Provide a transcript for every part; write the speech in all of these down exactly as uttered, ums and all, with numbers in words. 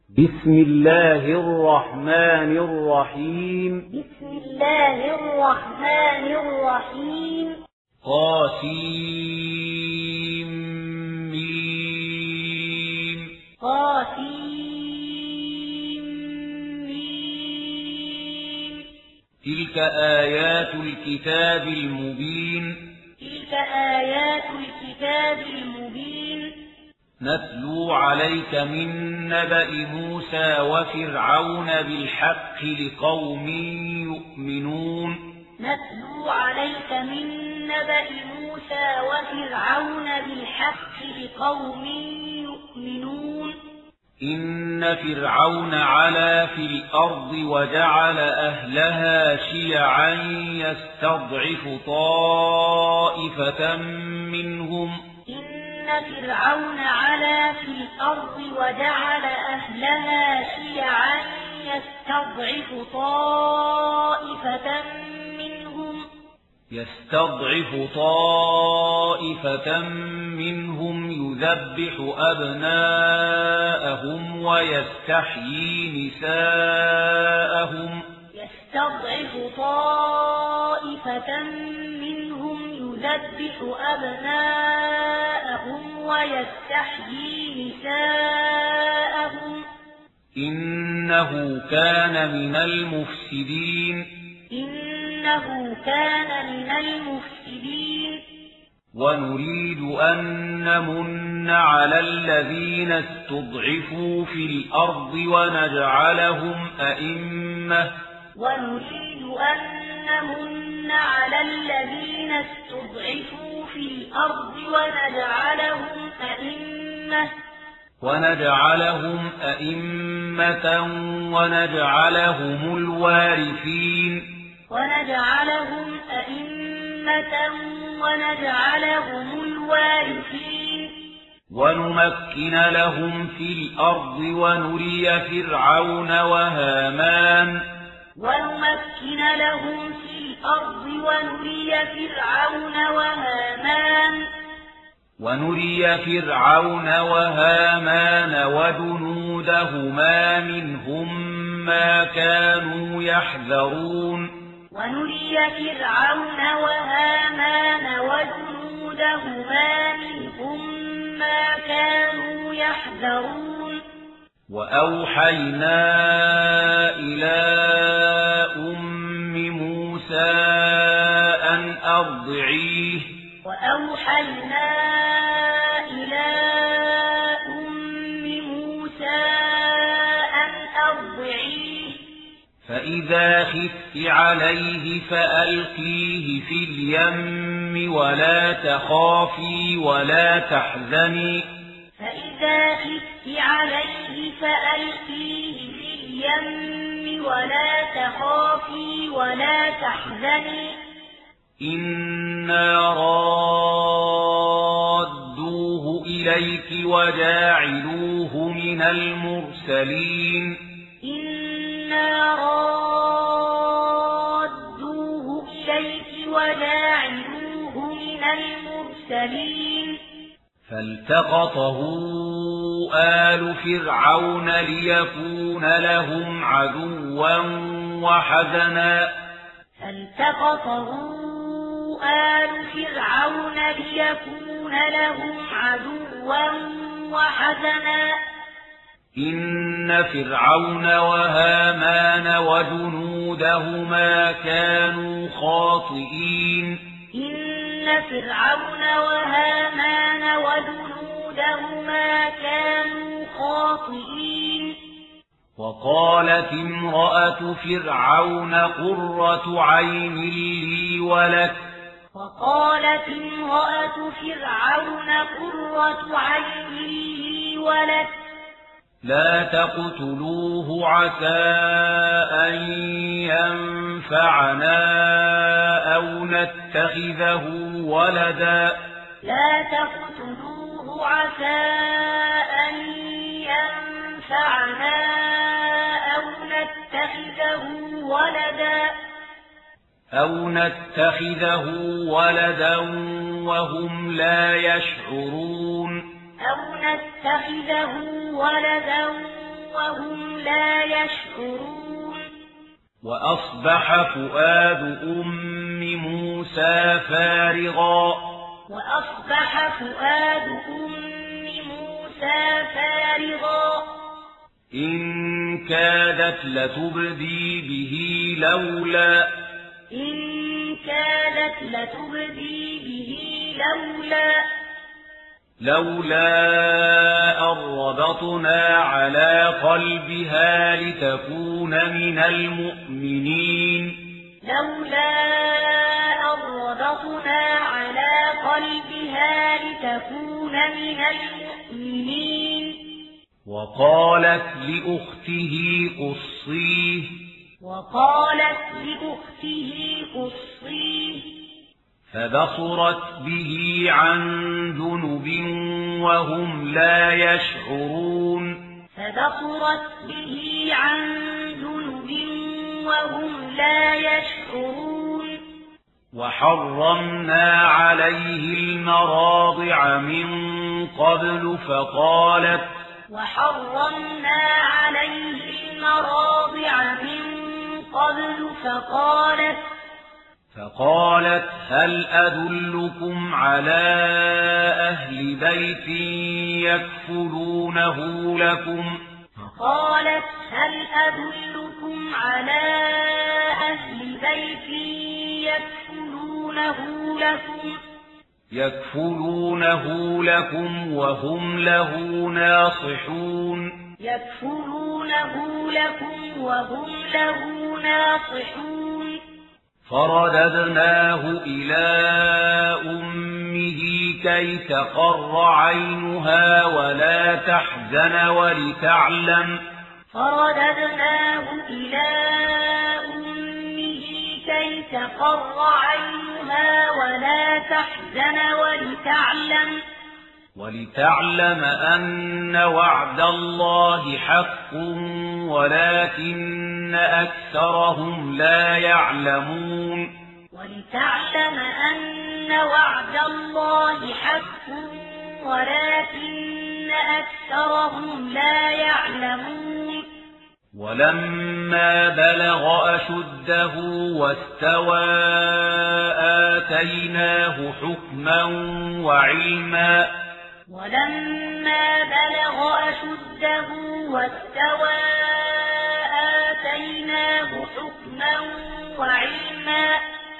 بسم الله الرحمن الرحيم بسم الله الرحمن الرحيم قاسم ميم قاسم ميم تلك آيات الكتاب المبين تلك آيات الكتاب المبين نتلو عليك من نبأ موسى وفرعون بالحق لقوم يؤمنون نتلو عليك من نبأ موسى وفرعون بالحق لقوم يؤمنون إن فرعون علا في الأرض وجعل أهلها شيعا يستضعف طائفة منهم إن فرعون علا في الأرض وجعل أهلها شيعا يستضعف طائفة منهم يستضعف طائفة منهم يذبح أبناءهم ويستحيي نساءهم يستضعف طائفة منهم يذبح أبناءهم ويستحيي نساءهم إنه كان من المفسدين إنه كان من المفسدين ونريد أن نمن على الذين استضعفوا في الأرض ونجعلهم أئمة ونريد أن نمن على الذين استضعفوا في الأرض ونجعلهم أئمة ونجعلهم أئمة ونجعلهم الوارثين ونجعلهم أئمة ونجعلهم الوارثين ونمكن لهم في الأرض ونري فرعون وهامان ونمكن لهم في الأرض ونري فرعون وهامان ونري فرعون وهامان وجنودهما منهم ما كانوا يحذرون ونري فرعون وهامان وجنودهما منهم ما كانوا يحذرون وأوحينا إلى أم موسى أن أرضعيه وأوحينا إلى أم موسى أن أرضعيه فإذا خفت عليه فألقيه في اليم ولا تخافي ولا تحزني فإذا خفت عليه فألقيه في اليم ولا تخافي ولا تحزني إنا رادوه إليك وجاعلوه من المرسلين إنا رادوه إليك وجاعلوه من المرسلين فالتقطه آل فرعون ليكون لهم عدوا وحزنا فالتقطه آل فرعون ليكون لهم عدوا وحزنا إن فرعون وهامان وجنودهما كانوا خاطئين إن فرعون وهامان وجنودهما كانوا خاطئين وقالت امرأة فرعون قرة عين لي ولك وقالت امرأة فرعون قرة عين لي ولك لا تقتلوه عسى أن ينفعنا أو نتخذه ولدا لا تقتلوه عسى أن ينفعنا أو نتخذه ولدا أو نتخذه ولدا وهم لا يشعرون أو نتخذه ولدا وهم لا يشعرون وأصبح فؤاد أم موسى فارغا وأصبح فؤاد أم موسى فارغا إن كادت لتبدي به لولا إن كادت لتبدي به لولا لولا أن ربطنا على قلبها لتكون من المؤمنين لولا أن ربطنا على قلبها لتكون من المؤمنين وقالت لأخته قصيه وقالت لأخته قصيه فبصرت به عن جنب وهم لا يشعرون فبصرت به عن جنب وهم لا يشعرون وحرمنا عليه المراضع من قبل فقالت وحرمنا عليه المراضع من قبل فقالت فقالت هل أدلكم على أهل بيت يكفلونه لكم فقالت هل أدلكم على أهل بيت يكفلونه لكم يكفلونه لكم وهم له ناصحون يكفلونه لكم وهم له ناصحون فرددناه إلى أمه كي تقر عينها ولا تحزن ولتعلم فرددناه إلى أمه كي تقر عينها ولا تحزن ولتعلم ولتعلم أن وعد الله حق ولكن أكثرهم لا يعلمون ولتعلم أن وعد الله حق ولكن أكثرهم لا يعلمون ولما بلغ أشده واستوى آتيناه حكما وعلما ولما بلغ أشده واستوى آتيناه حكما وعلما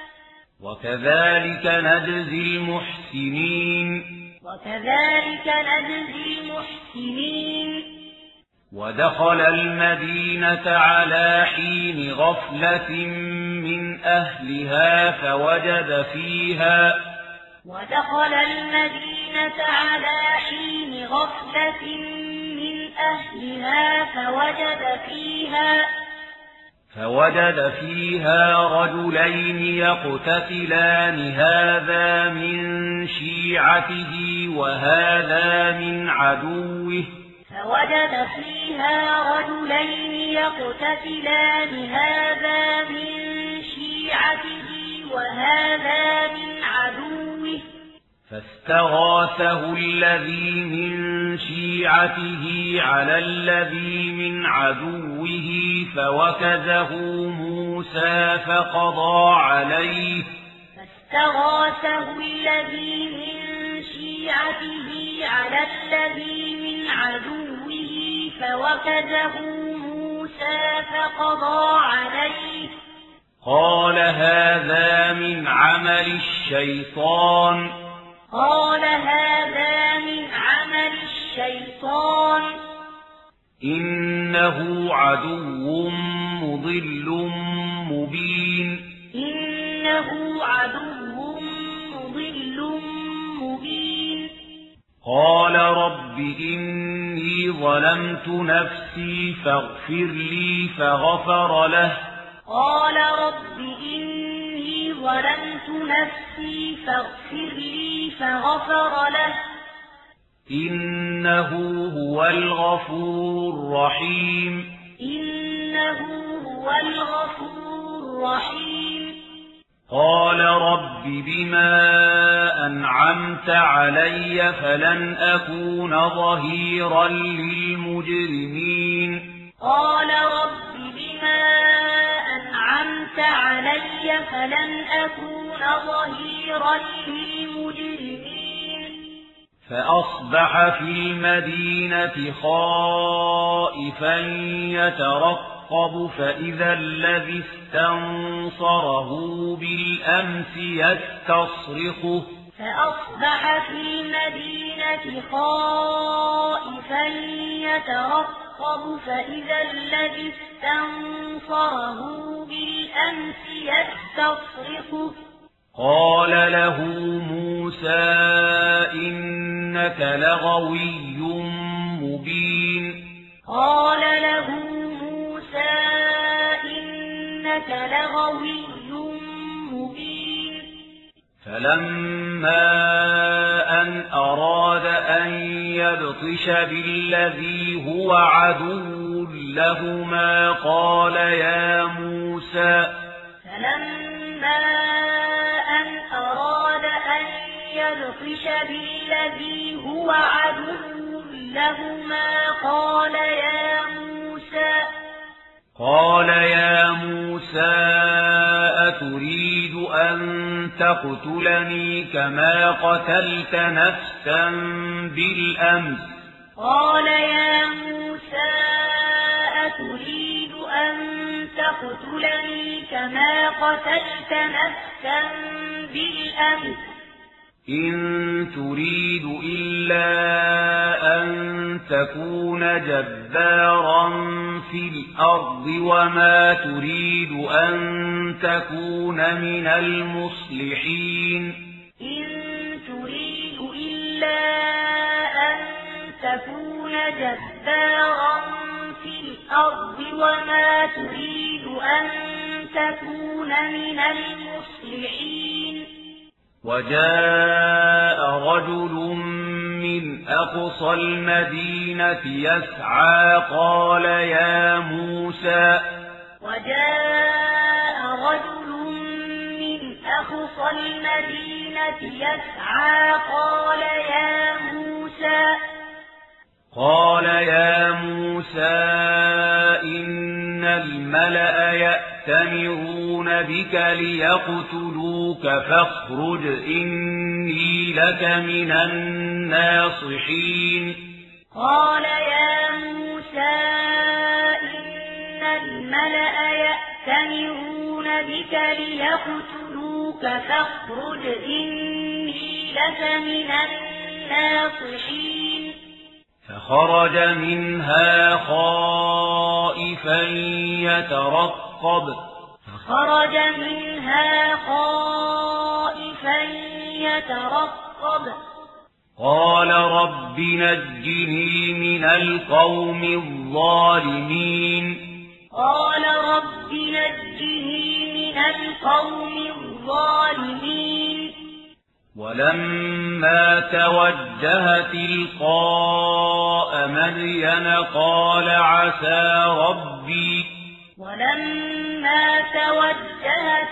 وكذلك نجزي المحسنين وكذلك نجزي المحسنين ودخل المدينة على حين غفلة من أهلها فوجد فيها ودخل المدينة على حين غفلة من أهلها فوجد فيها فوجد فيها رجلين يقتتلان هذا من شيعته وهذا من عدوه فوجد فيها رجلين يقتتلان هذا من شيعته وهذا من عدوه فاستغاثه الذي من شيعته على الذي من عدوه فوكزه موسى فقضى عليه فاستغاثه الذي من شيعته على الذي من عدوه فوكزه موسى فقضى عليه قال هذا من عمل الشيطان قال هذا من عمل الشيطان إنه عدو مضل مبين إنه عدو مضل مبين قال رب إني ظلمت نفسي فاغفر لي فغفر له قال رب إني ظلمت نفسي فاغفر لي فغفر له إنه هو الغفور الرحيم إنه هو الغفور الرحيم قال رب بما أنعمت علي فلن أكون ظهيرا للمجرمين قال رب فلن أكون ظهيرا للمجرمين فأصبح في المدينة خائفا يترقب فإذا الذي استنصره بالأمس يستصرخه فأصبح في المدينة خائفا يترقب فإذا الذي استنصره بالأمس يستصرخه قال له موسى إنك لغوي مبين قال له موسى إنك لغوي مبين فلما أن أراد أن يبطش بالذي هو عدو لهما قال يا موسى فلما أن أراد أن يبطش بالذي هو عدو لهما قال يا موسى قال يا موسى أتريد أن تقتلني كما قتلت نفسا بالأمس قال يا موسى أتريد أن تقتلني كما قتلت نفسا بالأمس إن تريد إلا أن تكون جبارا في الأرض وما تريد أن تكون من المصلحين إن تريد إلا أن تكون جبارا في الأرض وما تريد أن تكون من المصلحين وجاء رجل من أقصى المدينة يسعى قال يا موسى وجاء رجل من أقصى المدينة يسعى قال يا موسى قال يا موسى إن الملأ يأتمرون بك ليقتلوك فاخرج إني لك من الناصحين قال يا موسى إن الملأ يأتمرون بك ليقتلوك فاخرج إني لك من الناصحين فخرج منها خائفا يترقب فخرج منها خائفا يترقب قال رب نجني من القوم الظالمين قال رب نجني من القوم الظالمين ولما توجه تلقاء مدين قال عسى ربي ولما توجه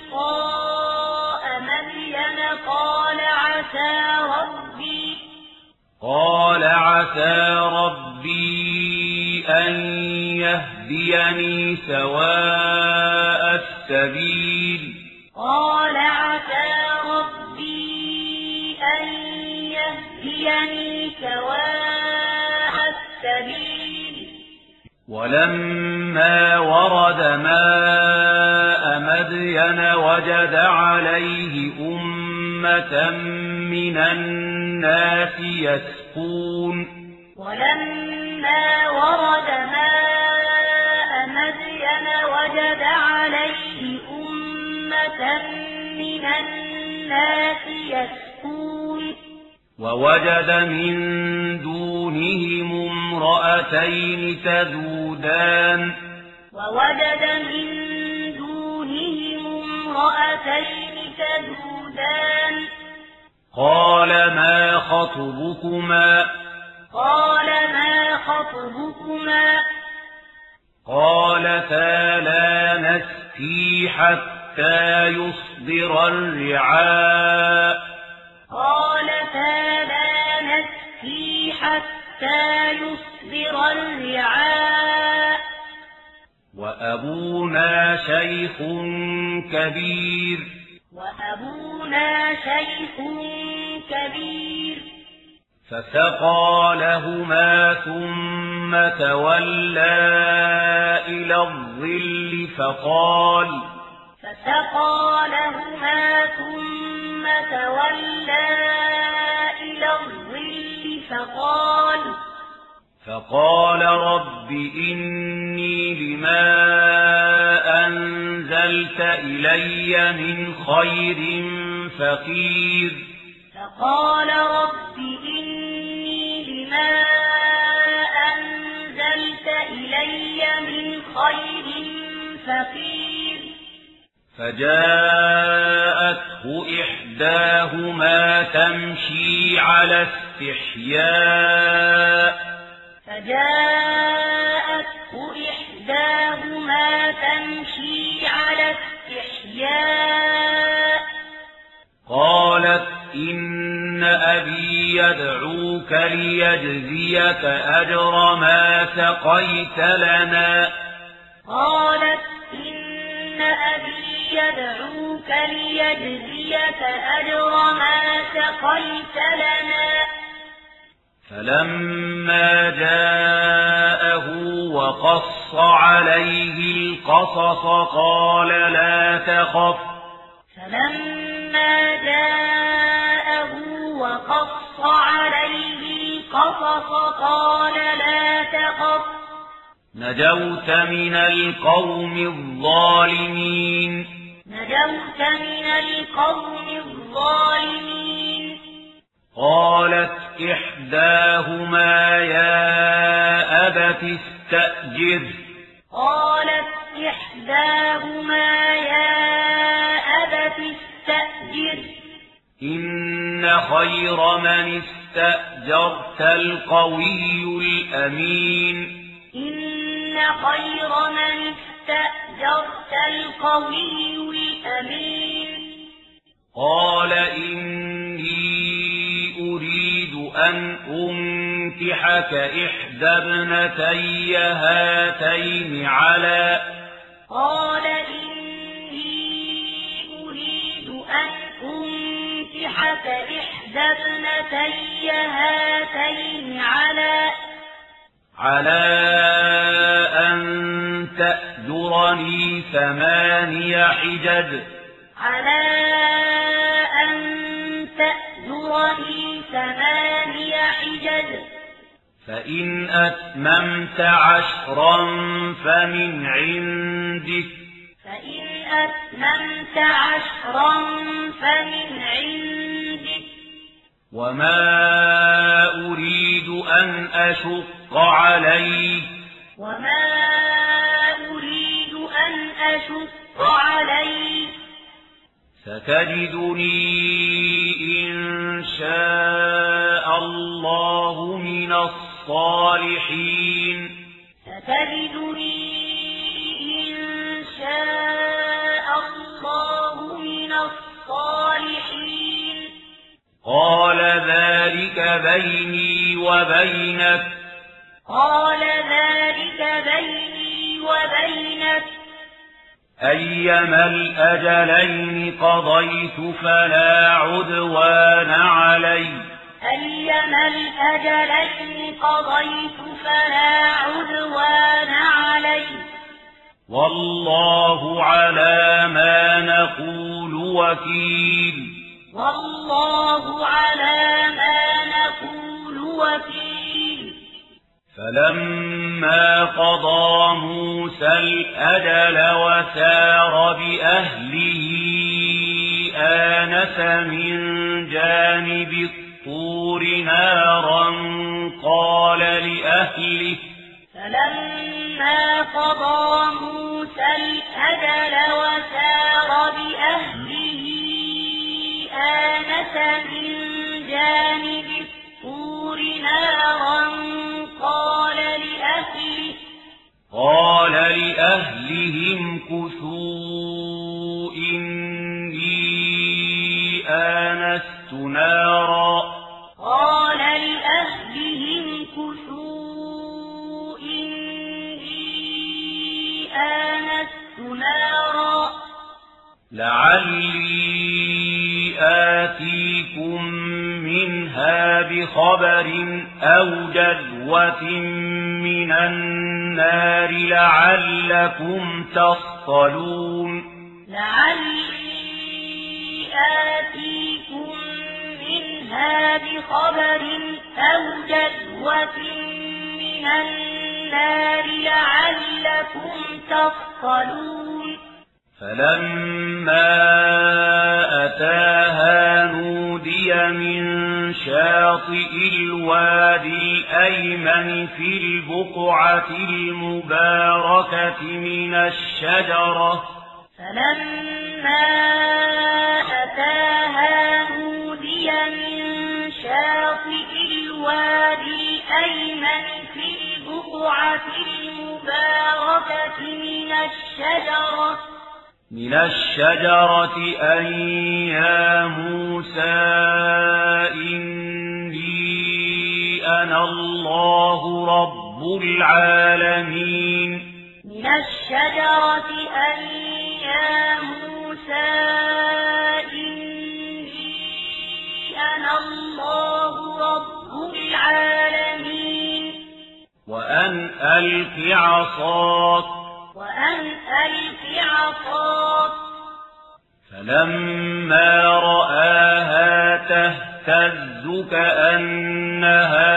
تلقاء مدين قال عسى ربي قال عسى ربي أن يهديني سواء السبيل قال عسى ربي أن يهديني سواء السبيل ولما ورد ماء مدين وجد عليه أمة من الناس يسقون ولما ورد ماء مدين وجد عليه أمة من الناس يسقون ووجد من دونهم امرأتين تذودان ووجد من دونهم امرأتين تذودان قال ما خطبكما قال ما خطبكما قالتا لا نسقي حتى يصدر الرعاء قالتا لا نسقي حتى يصدر الرعاء وأبونا شيخ كبير وأبونا شيخ كبير فسقى لهما ثم تولى إلى الظل فقال فسقى لهما ثم تولى إلى الظل فقال فقال رب إني لما أنزلت إلي من خير فقير فقال رب إني لما أنزلت إلي من خير فقير فجاءته إحداهما تمشي على استحياء فجاءته إحداهما تمشي على استحياء قالت إن أبي يدعوك ليجزيك أجر ما سقيت لنا قالت إن أبي يدعوك ليجزيك أجر ما سقيت لنا فلما جاءه وقص عليه القصص قال لا تخف فلما جاءه وقص عليه القصص قال لا تخف نجوت من القوم الظالمين نجوت من القوم الظالمين قالت إحداهما يا أبت استأجر قالت إحداهما يا أبت استأجر إن خير من استأجرت القوي الأمين إن خير من استأجرت القوي الأمين قال إني أريد أن أنكحك إحدى ابنتي هاتين على قال إني أريد أن أنكحك إحدى ابنتي هاتين على على أن تأجرني ثماني حجج على أن تأجرني ثماني حجج فإن أتممت عشرا فمن عندك فإن أتممت عشرا فمن عندك وما أريد أن أشق عليك وما أريد أن أشق عليك ستجدني إن شاء الله من الصالحين ستجدني إن شاء الله من الصالحين قال ذلك بيني وبينك قال ذلك بيني وبينك أيما الأجلين قضيت فلا عدوان علي أيما الأجلين قضيت فلا عدوان علي والله على ما نقول وكيل والله على ما نقول وكيل فلما قضى موسى الأجل وسار بأهله آنس من جانب الطور نارا قال لأهله فلما قضى موسى الأجل وسار بأهله آنس من جانب الطور نارا قال لأهله قال لأهلهم كثوا إني آنست نارا قال لأهلهم كثوا إني آنست نارا لعلي آتيكم منها بخبر أو جذوة من النار لعلكم تصطلون لعلي آتيكم منها بخبر أو جذوة من النار لعلكم تصطلون فلما أتاها نودي من شاطئ الوادي الأيمن في البقعة المباركة من الشجرة فلما أتاها نودي من شاطئ الوادي الأيمن في البقعة المباركة من الشجرة من الشجرة أن يا موسى إني أنا الله رب العالمين من الشجرة أن يا موسى إني أنا الله رب العالمين وأن ألق عصاك وأن ألق عصاك فلما رآها تهتز كأنها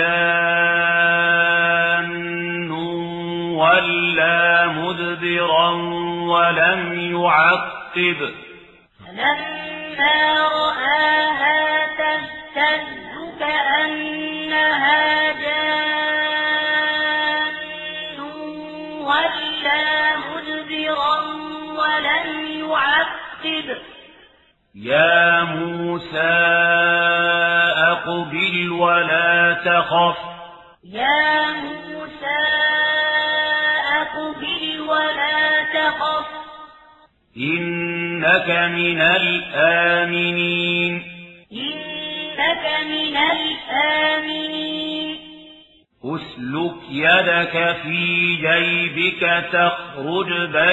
جان ولا مدبرا ولم يعقب فلما رآها تهتز كأنها جان ولا مدبرا ولم يعقب يا موسى أقبل ولا تخف يا موسى أقبل ولا تخف إنك من الآمنين إنك من الآمنين أسلك يدك في جيبك تخرج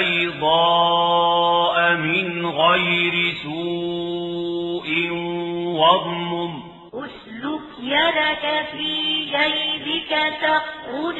بيضاء من غير سوء واضمم أسلك يدك في جيبك تخرج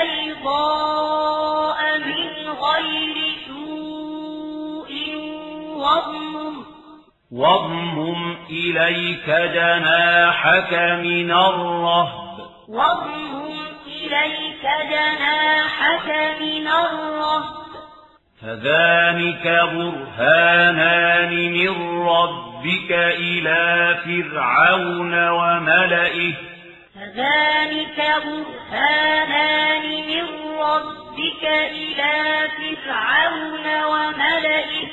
بيضاء من غير سوء واضمم واضمم إليك جناحك من الرهب واضمم إليك جناحك من الرهب فذلك برهانان من ربك إلى فرعون وملئه فذلك برهانان من ربك إلى فرعون وملئه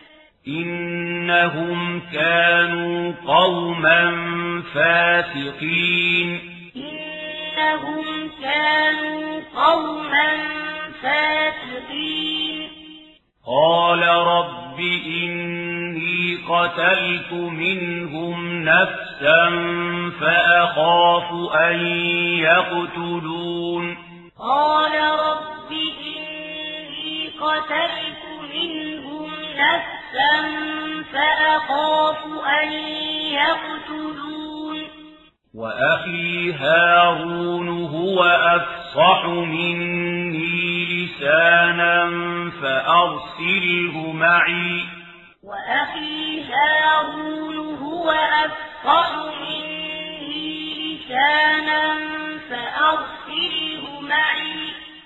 إنهم كانوا قوما فاسقين إنهم كانوا قوما فاسقين قال رب إني قتلت منهم نفسا فأخاف أن يقتلون قال رب إني قتلت منهم نفسا فأخاف أن يقتلون وأخي هارون هو أفصح مني لسانا فأرسله معي وأخي هارون هو أفصح مني لسانا فأرسله معي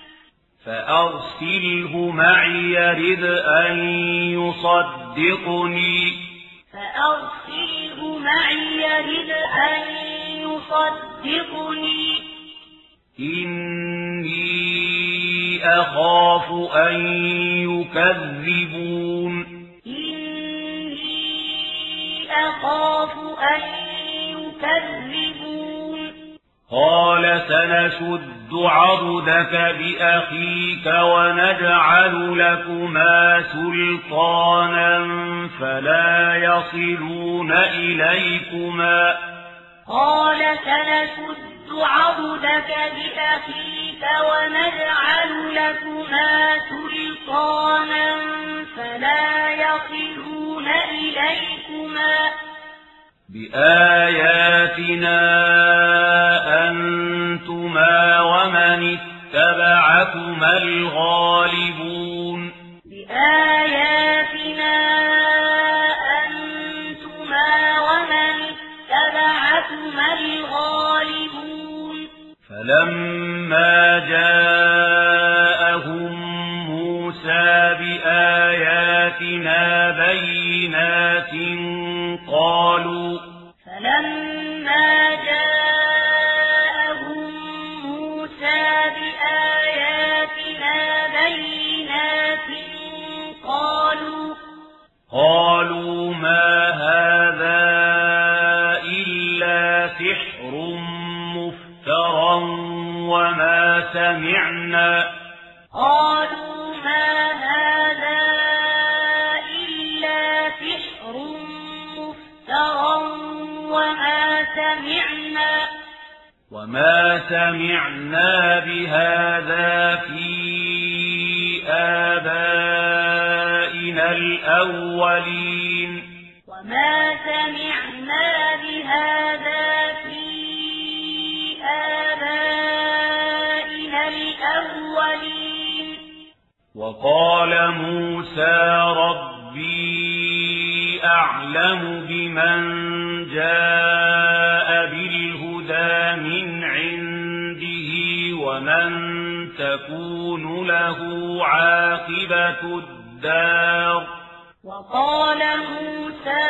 فأرسله معي يرد أن يصدقني فأرسله معي يرد أن يصدقني إني أخاف أن يكذبون إني أخاف أن يكذبون قال سنشد عضدك بأخيك ونجعل لكما سلطانا فلا يصلون إليكما قال سنشد عضدك بأخيك ونجعل لكما سلطانا فلا يصلون إليكما بآياتنا أنتما ومن اتبعكما الغالبون بآياتنا أنتما ومن اتبعكما الغالبون فلما جاءهم موسى بآياتنا بينات قالوا فلما جاءهم موسى بآياتنا بينات قالوا قالوا ما هذا إلا سحر مفترى وما سمعنا قالوا ما هذا إلا سحر مفترى وما سمعنا وما سمعنا بهذا في آبائنا الأولين وما سمعنا بهذا في آبائنا الأولين وقال موسى ربي أعلم بمن جاء بالهدى من عنده ومن تكون له عاقبة الدار وقال موسى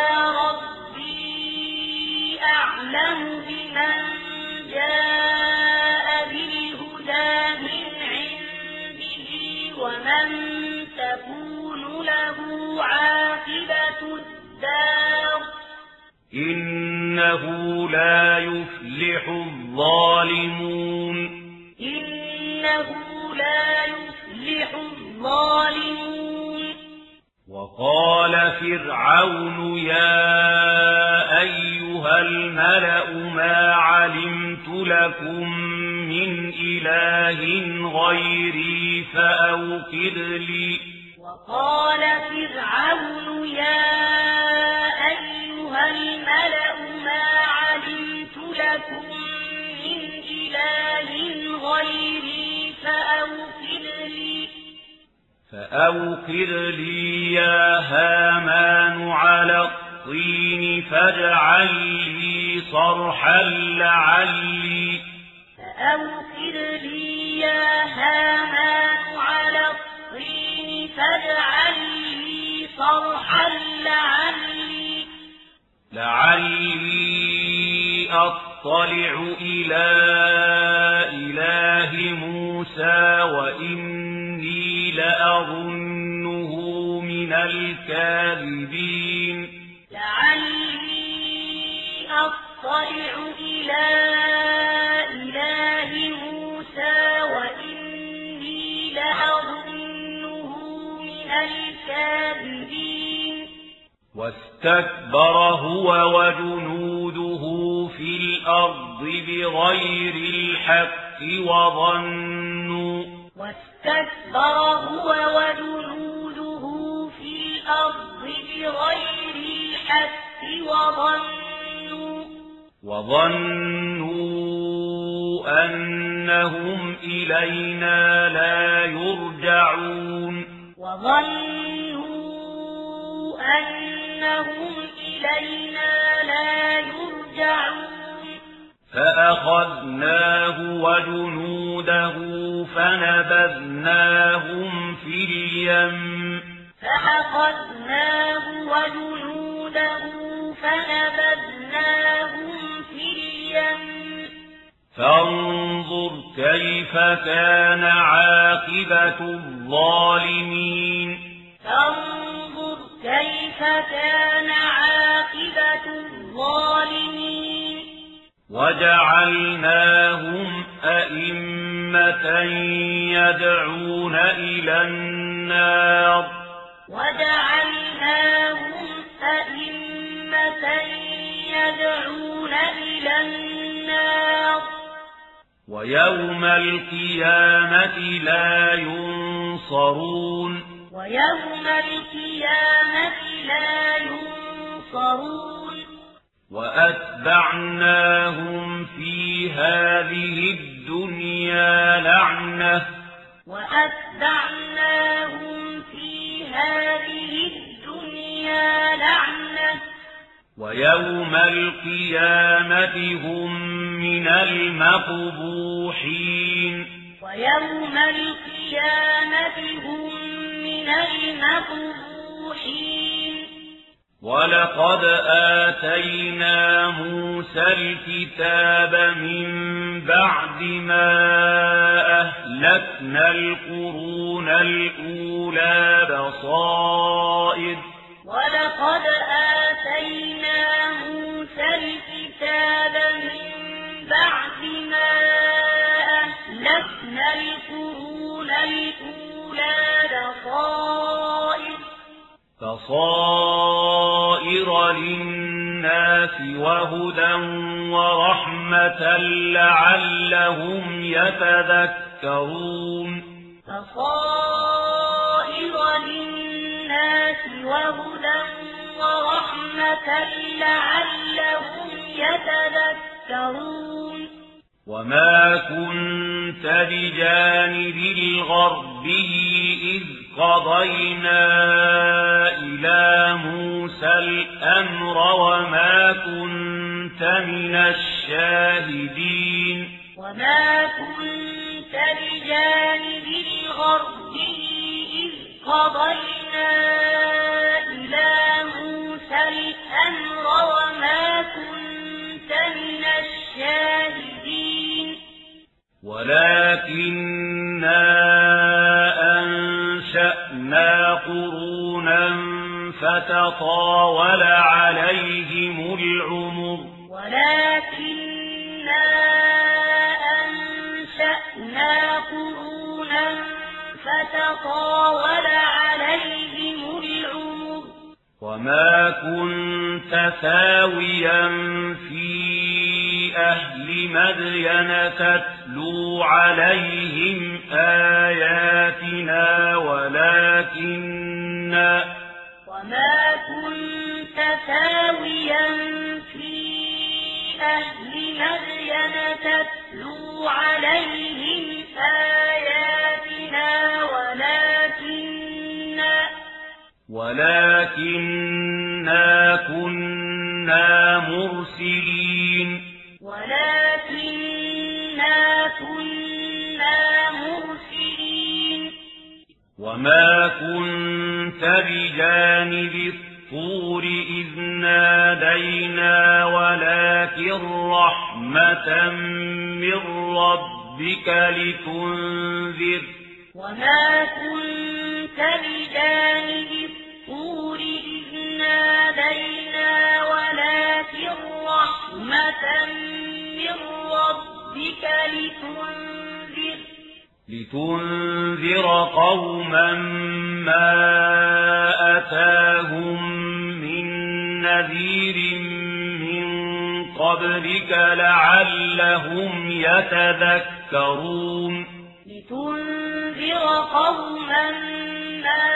ربي أعلم بمن جاء بالهدى من عنده ومن تكون له عاقبة الدار إنه لا يفلح الظالمون إنه لا يفلح الظالمون وقال فرعون يا أيها الملأ ما علمت لكم من إله غيري فأوقد لي وقال فرعون يا أيها الملأ ما علمت لكم من إله غيري فأوقد لي فأوقد لي يا هامان على الطين فاجعل لي صرحا لعلي فأوقد لي يا هامان على الطين فاجعل لي صرحا لعلي لعلي أطلع إلى إله موسى وإني لأظنه من الكاذبين لعلي أطلع إلى إله موسى وإني لأظنه من الكاذبين واستكبر هو وجنوده في الأرض بغير الحق وظنوا واستكبر هو وجنوده في الأرض بغير الحق وظنوا وظنوا أنهم إلينا لا يرجعون وظنوا أنهم إلينا لا يرجعون فأخذناه وجنوده فنبذناهم في اليم فأخذناه وجنوده فنبذناهم في اليم فانظر كيف كان عاقبة الظالمين فانظر كيف كان عاقبة الظالمين وجعلناهم أئمة يدعون إلى النار وجعلناهم أئمة يدعون إلى النار ويوم القيامة لا ينصرون ويوم القيامة لا ينصرون وأتبعناهم في هذه الدنيا لعنة وأتبعناهم في هذه الدنيا لعنة ويوم القيامة هم من المقبوحين ويوم القيامة هم من المقبوحين ولقد آتينا موسى الكتاب من بعد ما أهلكنا القرون الأولى بصائر ولقد آتينا موسى الكتاب من بعد ما أهلكنا القرون الأولى بصائر بصائر للناس وهدى ورحمة لعلهم يتذكرون بصائر للناس وهدى ورحمة لعلهم يتذكرون وما كنت بجانب الغربي إذ قضينا إلى موسى الأمر وما كنت من الشاهدين وما كنت بجانب الغربي إذ قضينا إلى موسى الأمر وما كنت من الشاهدين ولكننا أنشأنا قرونا فتطاول عليهم العمر ولكننا أنشأنا قرونا فتطاول عليهم العمر وما كنت ثاويا في أهل مدين تتلو عليهم آياتنا ولكننا وما كنت ثاويا في أهل مدين تتلو عليهم آياتنا ولكننا ولكننا كنا مرسلين ولكننا كنا مرسلين وما كنت بجانب الطور إذ نادينا ولكن رحمة من ربك لتنذر وما كنت بجانب الطور إذ نادينا ولكن رحمة من ربك لتنذر لتنذر قوما ما أتاهم من نذير من قبلك لعلهم يتذكرون لتنذر قوما ما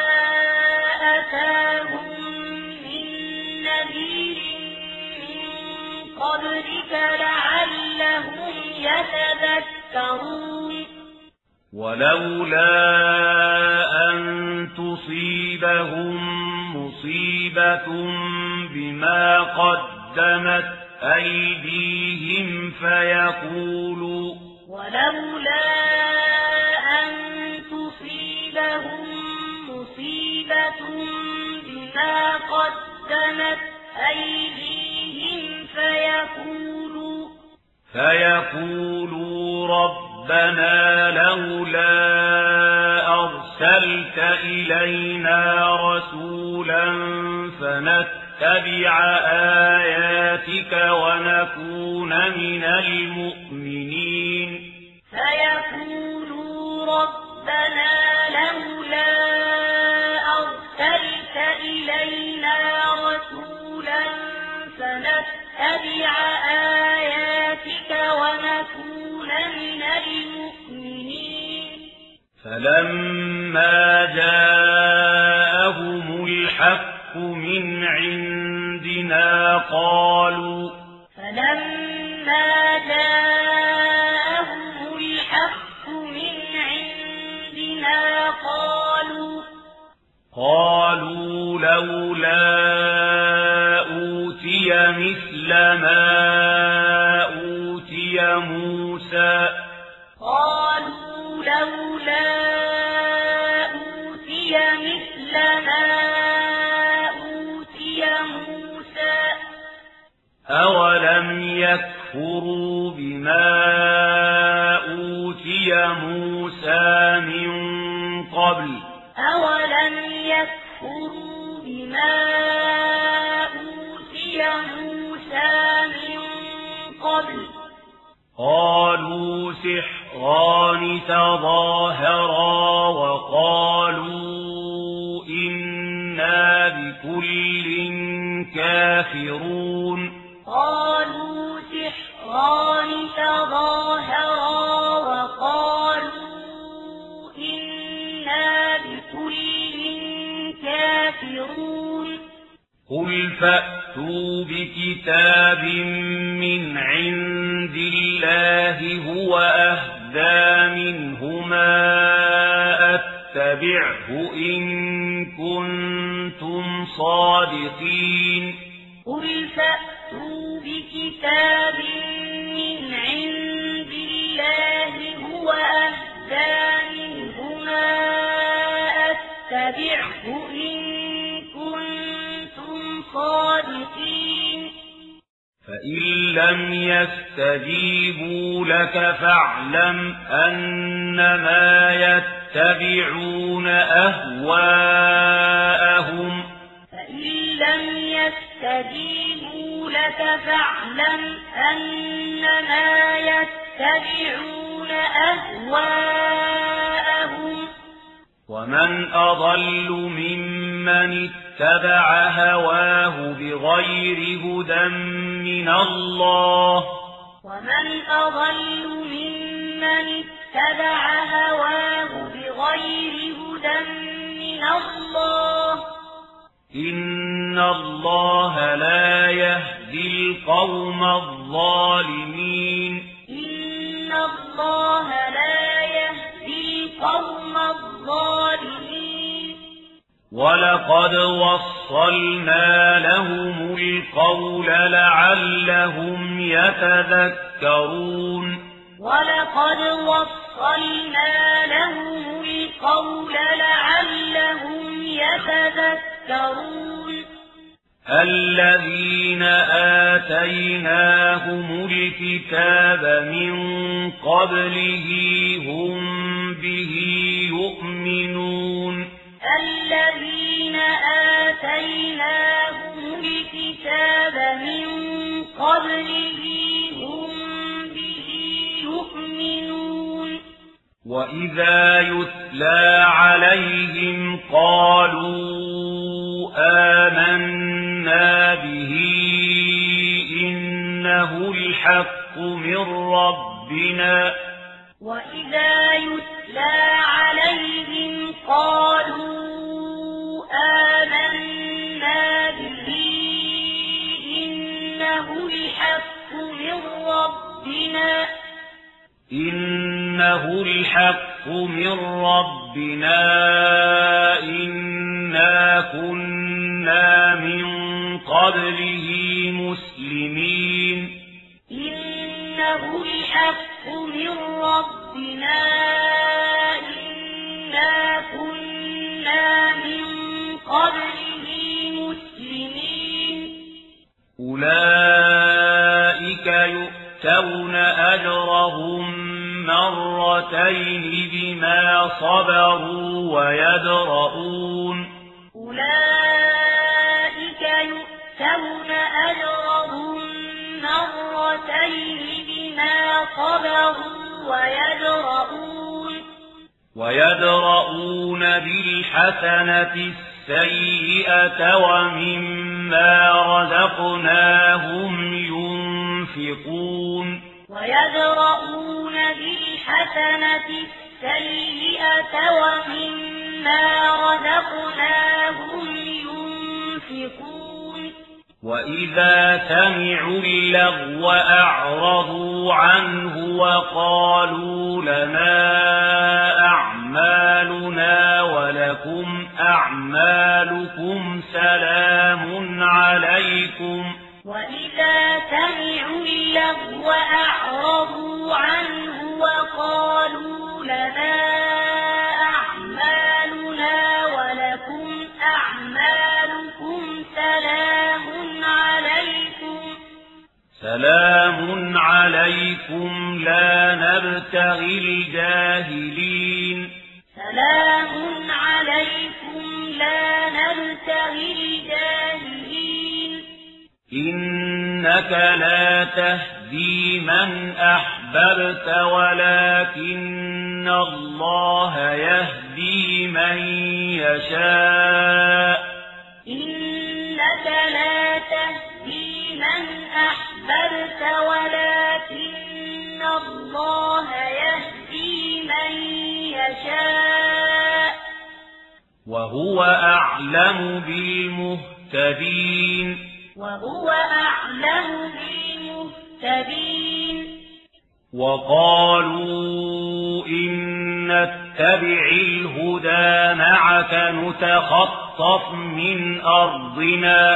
أتاهم من نذير من قبلك لعلهم يتذكرون ولولا أن تصيبهم مصيبة بما قدمت أيديهم فيقولوا ولولا أن تصيبهم مصيبة بما قدمت أيديهم فيقولوا فيقولوا ربنا لولا أرسلت إلينا رسولا فنتبع آياتك ونكون من المؤمنين فيقولوا ربنا لولا أرسلت إلينا رسولا فنتبع آياتك ونكون من المؤمنين فلما جاء الحق من عندنا قالوا فلما جاءهم الحق من عندنا قالوا قالوا لولا أوتي مثل ما أوتي موسى قالوا لولا أوتي مثل ما أوتي موسى أولم يكفروا بما أوتي موسى من قبل أولم يكفروا بما أوتي موسى من قبل قالوا سحران تظاهرا وقالوا إنا بكل كافرون قالوا سحران تظاهرا وقالوا إنا بكل كافرون قل فأتوا بكتاب من عند الله هو أهدى منهما أتبعه إن كنتم صادقين قل فأتوا بكتاب من عند الله هو أهدى منهما أتبعه إن كنتم صادقين فإن لم يستجيبوا لك فاعلم أنما يتبعون أهواءهم فإن لم يستجيبوا لك فاعلم أنما يتبعون أهواءهم ومن أضل ممن اتبع هواه بغير هدى من الله ومن أضل ممن اتبع هواه بغير هدى من الله إن الله لا يهدي القوم الظالمين إن الله لا يهدي القوم الظالمين ولقد وصلنا لهم القول لعلهم يتذكرون ولقد وصلنا لهم القول لعلهم يتذكرون الذين آتيناهم الكتاب من قبله هم به يؤمنون الذين آتيناهم الكتاب من قبله هم به يؤمنون وإذا يتلى عليهم قالوا آمنا به إنه الحق من ربنا وإذا يتلى عليهم قالوا آمنا به إنه الحق من ربنا إنه الحق من ربنا إنا كنا من قبله مسلمين إنه الحق من ربنا إنا كنا من قبله مسلمين أولئك يؤتون أجرهم مرتين بما صبروا ويدرؤون أولئك يؤتون أجرهم مرتين بما صبروا ويدرؤون ويدرؤون بالحسنة السيئة ومما رزقناهم ينفقون ويدرؤون بالحسنة السيئة ومما رزقناهم ينفقون مشركون وإذا سمعوا اللغو أعرضوا عنه وقالوا لنا أعمالنا ولكم أعمالكم سلام عليكم وإذا سمعوا اللغو أعرضوا عنه وقالوا لنا أعمالنا ولكم أعمالكم سلام عليكم سلام عليكم لا نبتغي الجاهلين سلام عليكم لا نبتغي الجاهلين إنك لا تهدي من أحببت ولكن الله يهدي من يشاء إنك لا تهدي من أحببت ولكن الله يهدي من يشاء وهو أعلم بالمهتدين وهو أعلم بالمهتدين وقالوا إن نتبع الهدى معك نتخطف من أرضنا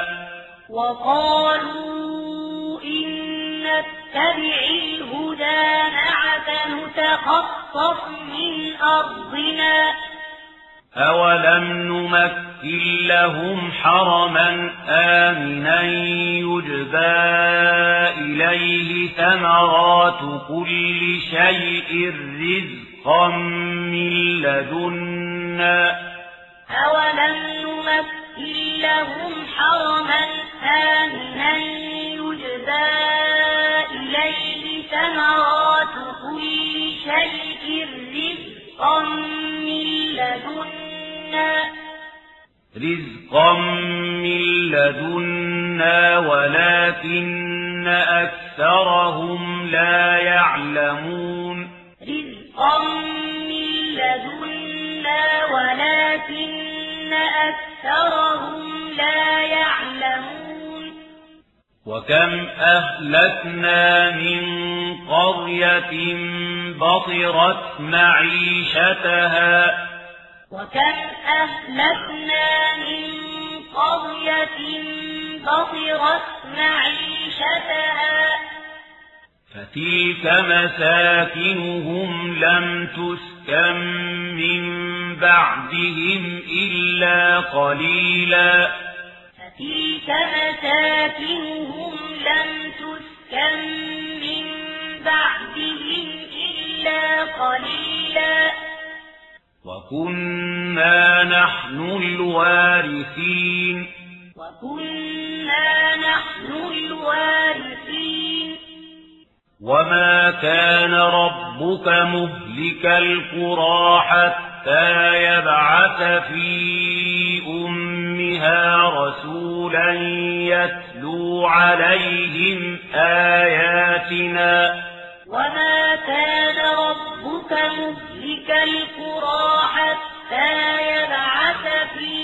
وقالوا إن نتبع الهدى معك نتخطف من أرضنا أولم نمكن لهم حرما آمنا يجبى إليه ثمرات كل شيء رزقا من لدنا أولم نمكن لهم حرما آمنا يجبى إليه ثمرات كل شيء رزقا من لدنا رزقا من لدنا ولكن أكثرهم لا يعلمون رزقا من لدنا ولكن أكثرهم لا يعلمون وكم أهلكنا من قرية بطرت معيشتها وكم أهلكنا من قرية بطرت معيشتها فتلك مساكنهم لم تسكن من بعدهم إلا قليلا فتلك مساكنهم لم تسكن من بعدهم إلا قليلا وكنا نحن الوارثين وكنا نحن الوارثين وما كان ربك مهلك القرى حتى يبعث في أمها رسولا يتلو عليهم آياتنا وما كان ربك مهلك القرى حتى يبعث في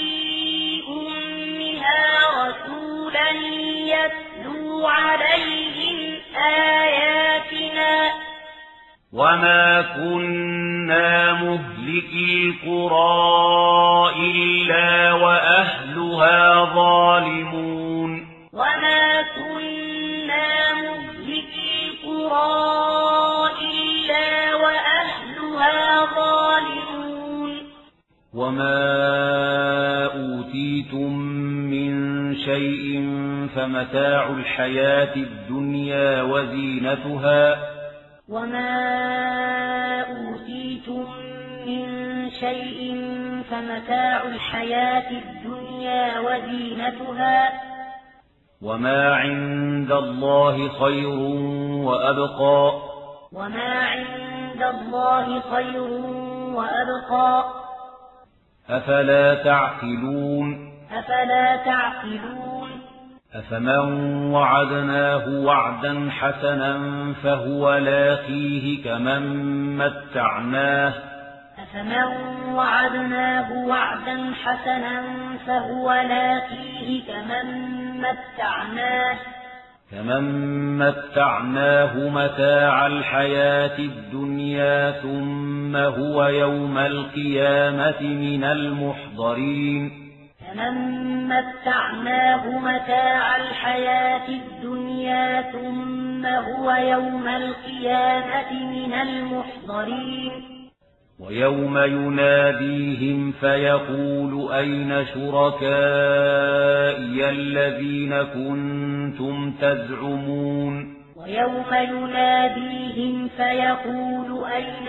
أمها رسولا يتلو عليهم آياتنا وما كنا مهلكي القرى إلا وأهلها ظالمون وما كنا مهلكي القرى إلا وأهلها ظالمون وما أوتيتم من شيء فمتاع الحياة الدنيا وزينتها وما أوتيتم من شيء فمتاع الحياة الدنيا وزينتها وما عند الله خير وأبقى وما عند الله خير وأبقى أفلا تعقلون أفلا تعقلون أفمن وعدناه وعدا حسنا فهو لاقيه كمن متعناه أفمن وعدناه وعدا حسنا فهو لاقيه كمن متعناه كمن متعناه متاع الحياة الدنيا ثم هو يوم القيامة من المحضرين كمن متعناه متاع الحياة الدنيا ثم هو يوم القيامة من المحضرين ويوم يناديهم فيقول أين شركائي الذين كنتم تزعمون ويوم يناديهم فيقول أين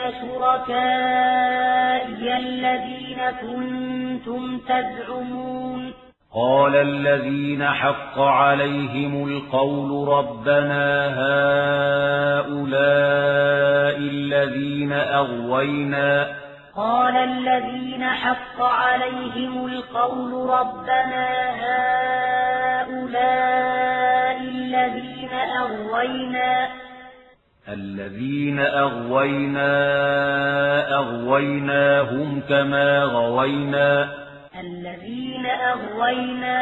شركائي الذين كنتم تزعمون قال الذين حق عليهم القول ربنا هؤلاء الذين أغوينا قال الذين حق عليهم القول ربنا هؤلاء الذين أغوينا الذين أغوينا أغويناهم كما غوينا الذين أغوينا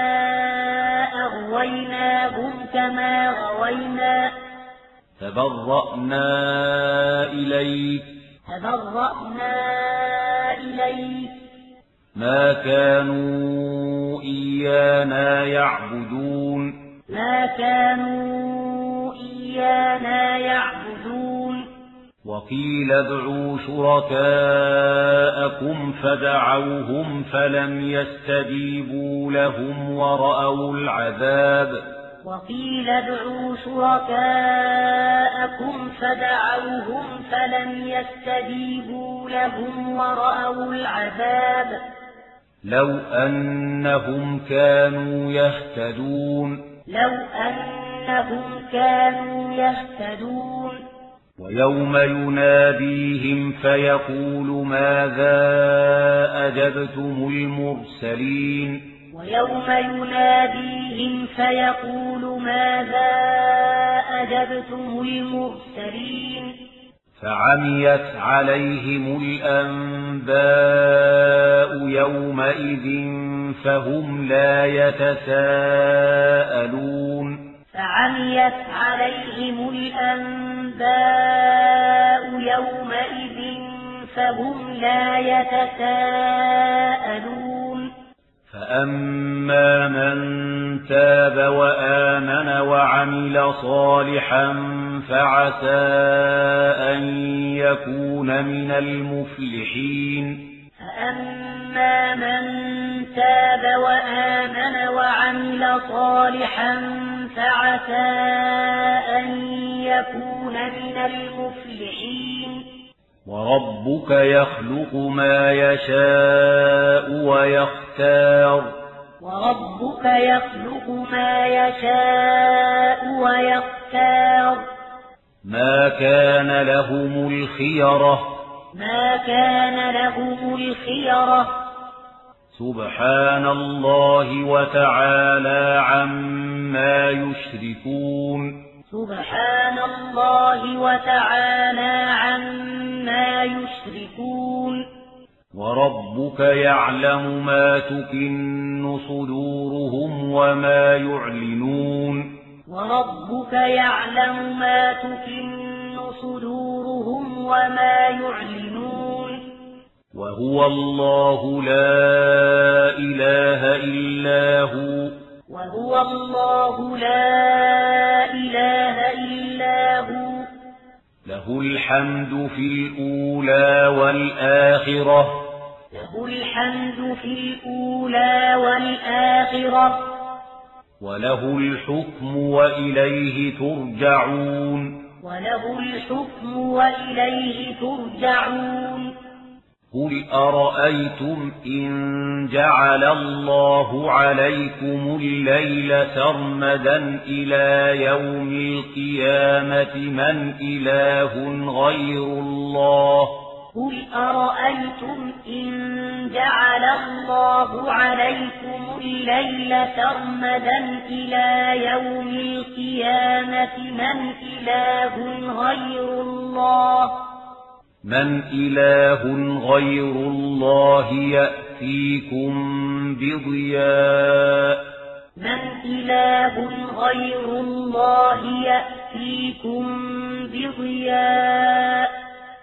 أغويناهم كما غوينا تبرأنا إليك تبرأنا إليك ما كانوا إيانا يعبدون ما كانوا إيانا يعبدون وقيل ادعوا شركاءكم فدعوهم فلم يستجيبوا لهم ورأوا العذاب وقيل ادعوا شركاءكم فدعوهم فلم يستجيبوا لهم ورأوا العذاب لو أنهم كانوا يهتدون لو أنهم كانوا يهتدون ويوم يناديهم فيقول ماذا أجبتم المرسلين ويوم يناديهم فيقول ماذا أجبتم المرسلين فعميت عليهم الأنباء يومئذ فهم لا يتساءلون فعميت عليهم الأنباء يومئذ فهم لا يتساءلون فأما من تاب وآمن وعمل صالحا فعسى أن يكون من المفلحين فأما من تاب وآمن وعمل صالحا فعسى أن يكون من المفلحين وربك يخلق ما يشاء ويختار وربك يخلق ما يشاء ويختار ما كان لهم الخيرة ما كان لهم الخيرة سبحان الله وتعالى عما يشركون سبحان الله وتعالى عما يشركون وربك يعلم ما تكن صدورهم وما يعلنون وربك يعلم ما تكن صدورهم وما يعلنون وهو الله لا إله إلا هو وهو الله لا إله إلا هو له الحمد في الأولى والآخرة له الحمد في الأولى والآخرة وله الحكم وإليه ترجعون وله الحكم وإليه ترجعون قل أرأيتم إن جعل الله عليكم الليل سرمدا إلى يوم القيامة من إله غير الله قل أرأيتم إن جعل الله عليكم الليل سرمدا إلى يوم القيامة من إله غير الله من إله غير الله يأتيكم بضياء من إله غير الله يأتيكم بضياء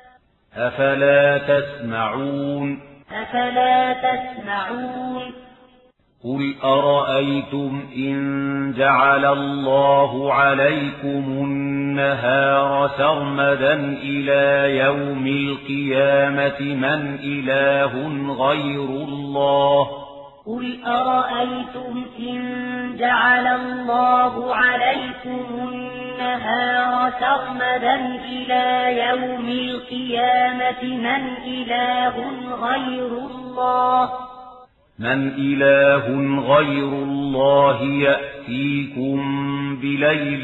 أفلا تسمعون أفلا تسمعون قل أرأيتم إن جعل الله عليكم النهار سرمدا إلى يوم القيامة من إله غير الله قل أرأيتم إن جعل الله عليكم النهار سرمدا إلى يوم القيامة من إله غير الله من إله غير الله يأتيكم بليل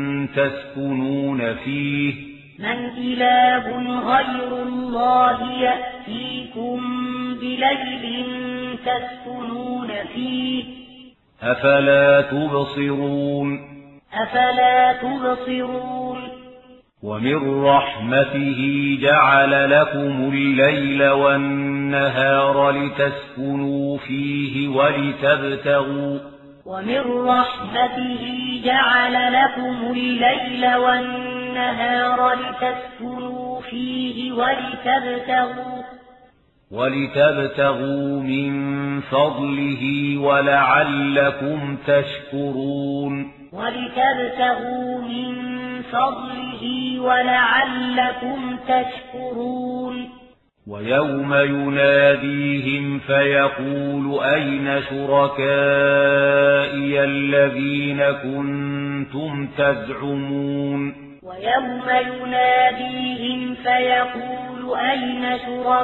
تسكنون فيه من إله غير الله يأتيكم بليل تسكنون فيه أفلا تبصرون أفلا تبصرون ومن رحمته جعل لكم الليل والنهار لتسكنوا فيه ولتبتغوا ومن رحمته جعل لكم الليل والنهار لتسكنوا فيه ولتبتغوا ولتبتغوا من فضله ولعلكم تشكرون ولتبتغوا من فضله ولعلكم تشكرون ويوم يناديهم فيقول أين شركائي الذين كنتم تزعمون ويوم يناديهم فيقول أين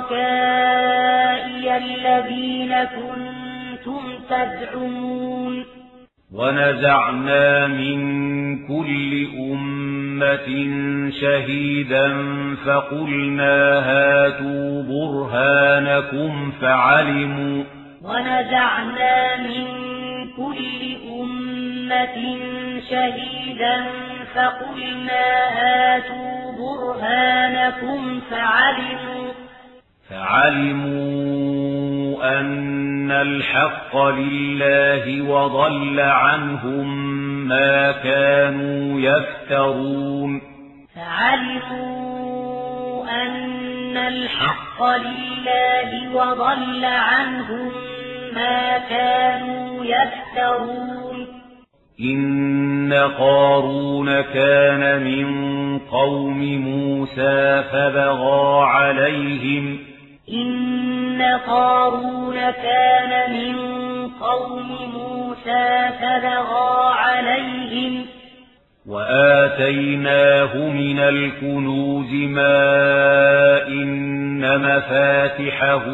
شركائي الذين كنتم تزعمون ونزعنا من كل أمة شهيدا فقلنا هاتوا برهانكم فعلموا ونزعنا من كل أمة شهيدا فقلنا هاتوا برهانكم فعلموا فعلموا أن الحق لله وضل عنهم ما كانوا يفترون فعلموا أن الحق لله وضل عنهم ما كانوا يفترون إن قارون كان من قوم موسى فبغى عليهم إن قارون كان من قوم موسى فبغى عليهم وآتيناه من الكنوز ما إن مفاتحه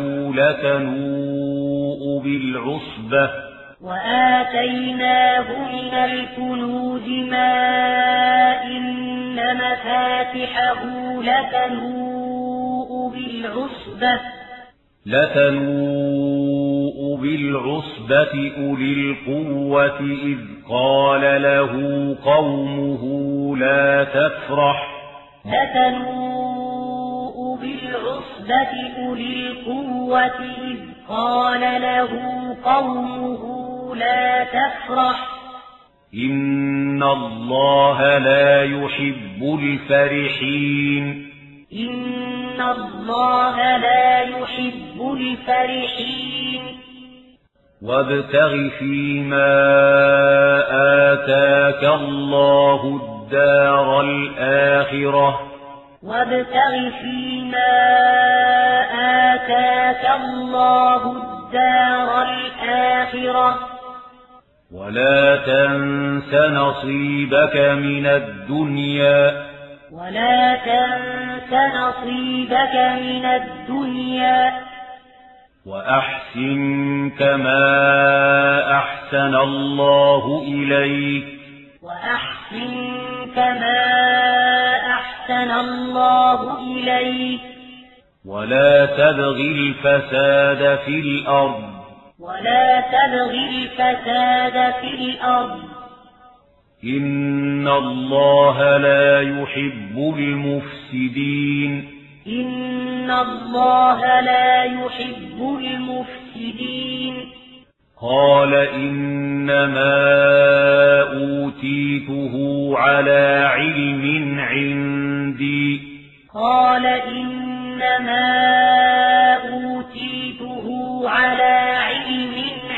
لتنوء بالعصبة وآتيناه من الكنوز ما إن مفاتحه لتنوء بالعصبة لتنوء بالعصبة أولي القوة إذ قال له قومه لا تفرح لتنوء بالعصبة أولي القوة إذ قال له قومه لا تفرح إن الله لا يحب الفرحين إن الله لا يحب الفرحين وابتغ فيما آتاك الله الدار الآخرة وابتغ فيما آتاك الله الدار الآخرة ولا تنس نصيبك من الدنيا ولا تنس نصيبك من الدنيا وأحسن كما أحسن الله إليك وأحسن كما أحسن الله إليك ولا تبغ الفساد في الأرض ولا تبغ الفساد في الأرض إن الله لا يحب المفسدين إن الله لا يحب المفسدين. قال إنما أوتيته على علم عندي قال إنما أوتيته على علم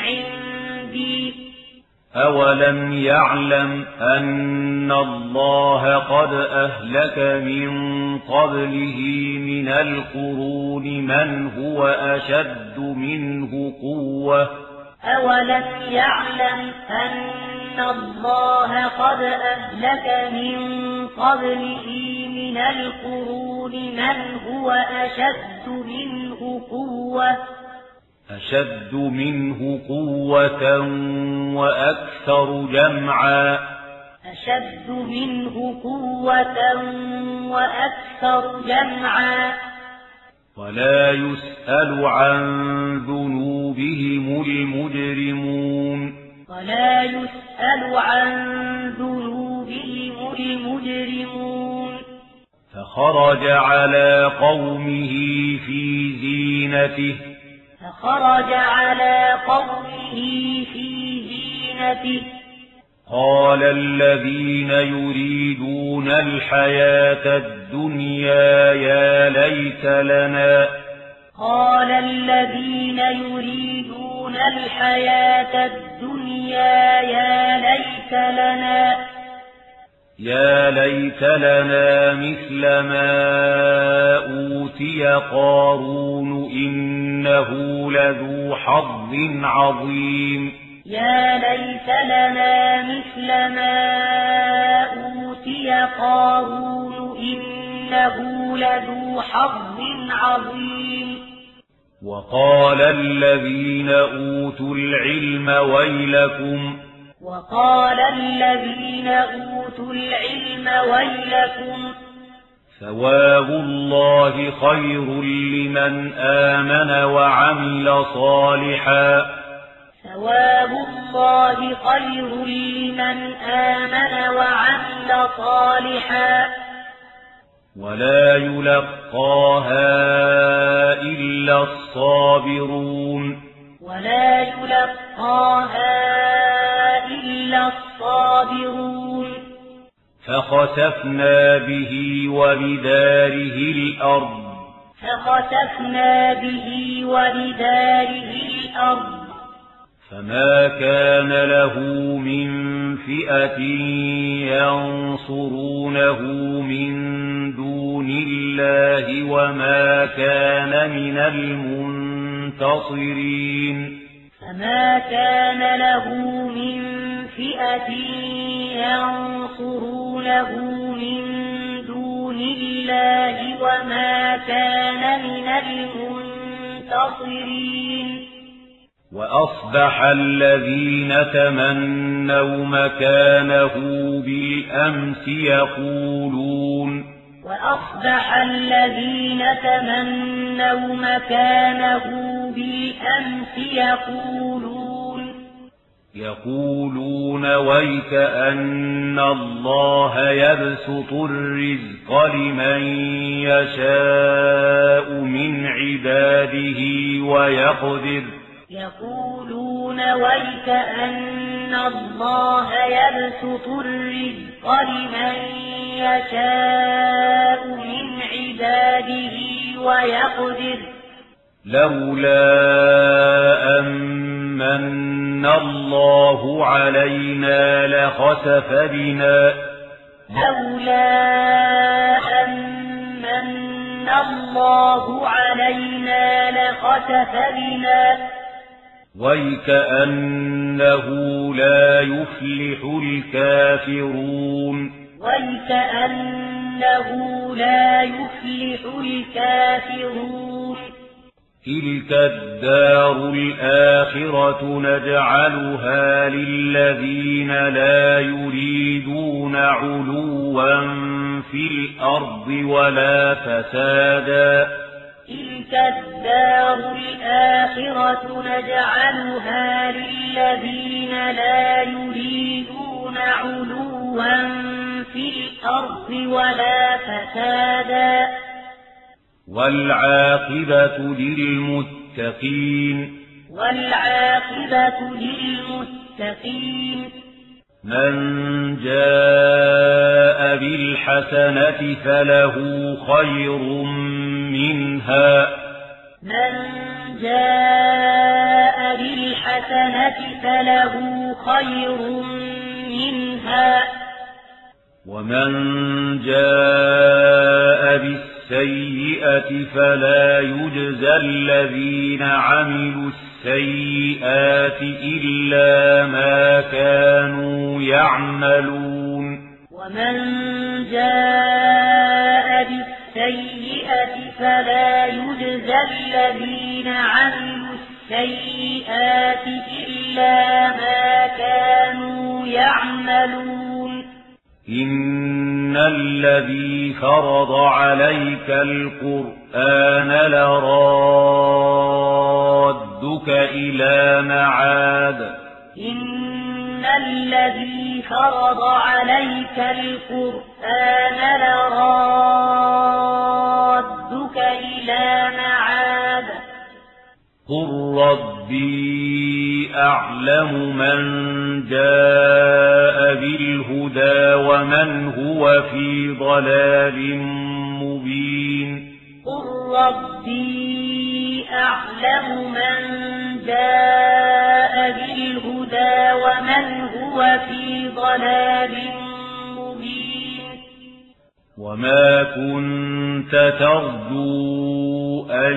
عندي أولم يعلم أن الله قد أهلك من قبله من القرون من هو أشد منه قوة أولم يعلم أن الله قد أهلك من قبله من القرون من هو أشد منه قوة أشد منه قوة وأكثر جمعا أشد منه قوة وأكثر جمعا ولا يسأل عن ذنوبهم المجرمون ولا يسأل عن ذنوبهم المجرمون. فخرج على قومه في زينته فخرج على قومه في زينته قال الذين يريدون الحياة الدنيا يا ليت لنا قال الذين يريدون الحياة الدنيا يا ليت لنا يا ليت لنا مثل ما أوتي قارون إنه لذو حظ عظيم يا ليت لنا مثل ما أوتي قارون إنه لذو حظ عظيم. وقال الذين أوتوا العلم ويلكم وقال الذين أوتوا العلم ويلكم ثواب الله خير لمن آمن وعمل صالحا ثواب الله خير لمن آمن وعمل صالحا ولا يلقاها إلا الصابرون ولا يلقاها إلا الصابرون. فخسفنا به وبداره الأرض فخسفنا به وبداره الأرض فما كان له من فئة ينصرونه من دون الله وما كان من المنتصرين. فما كان له من فئة ينصرونه من دون الله وما كان من المنتصرين. وأصبح الذين تمنوا مكانه بالأمس يقولون وأصبح الذين تمنوا مكانه بالأمس يقولون يقولون ويك أن الله يبسط الرزق لمن يشاء من عباده ويقدر يقولون ويك أن الله يبسط الرزق لمن يشاء من عباده ويقدر لولا أمن الله علينا لخسف بنا لولا أمن الله علينا لخسف بنا ويكأنه لا يفلح الكافرون ويكأنه لا يفلح الكافرون. تلك الدار الآخرة نجعلها للذين لا يريدون علوا في الأرض ولا فسادا تلك الدار الآخرة نجعلها للذين لا يريدون علوا في الأرض ولا فسادا والعاقبة للمتقين والعاقبة للمتقين من جاء بالحسنة فله خير منها من جاء بالحسنة فله خير منها ومن جاء بالسيئة فلا يجزى الذين عملوا السيئات إلا ما كانوا يعملون ومن جاء بالسيئة فلا يجزى الذين عملوا السيئات إلا ما كانوا يعملون إن الذي فرض عليك القرآن لرادك إلى معاد إن الذي فرض عليك القرآن لرادك إلى معاد قل ربي أعلم من جاء بالهدى ومن هو في ضلال مبين قل ربي أعلم من جاء بالهدى ومن هو في ضلال مبين وما كنت ترجو أن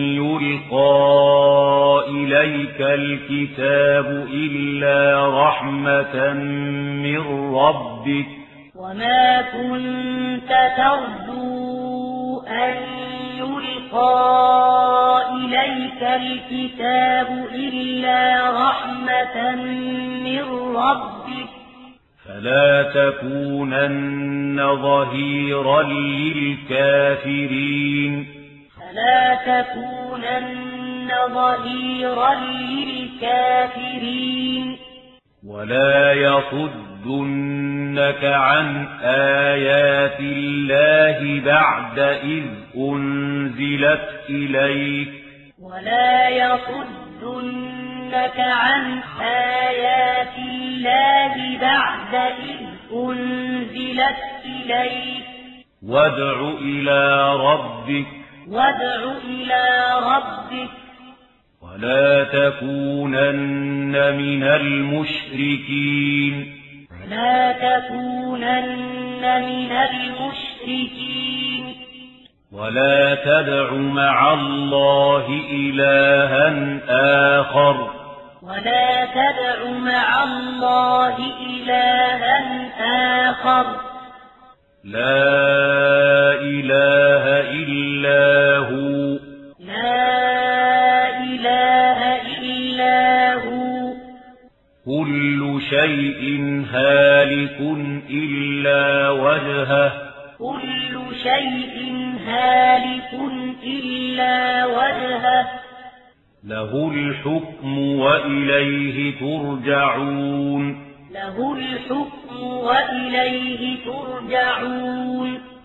يلقى إليك الكتاب إلا رحمة من ربك وما كنت ترجو أن يلقى إليك الكتاب إلا رحمة من ربك فلا تكونن ظهيرا للكافرين فلا تكونن ظهيرا للكافرين ولا يصدنك عن آيات الله بعد إذ أنزلت إليك ولا يصدنك عن آيات الله بعد إذ أنزلت إليك وادع إلى ربك وادع إلى ربك ولا تكونن من المشركين ولا تكونن من المشركين ولا تدع مع الله إلها آخر ولا تدع مع الله إلها آخر لا إله إلا هو لا إله إلا هو كل شيء هالك إلا وجهه كل شيء هالك إلا وجهه له الحكم وإليه ترجعون له الحكم وإليه ترجعون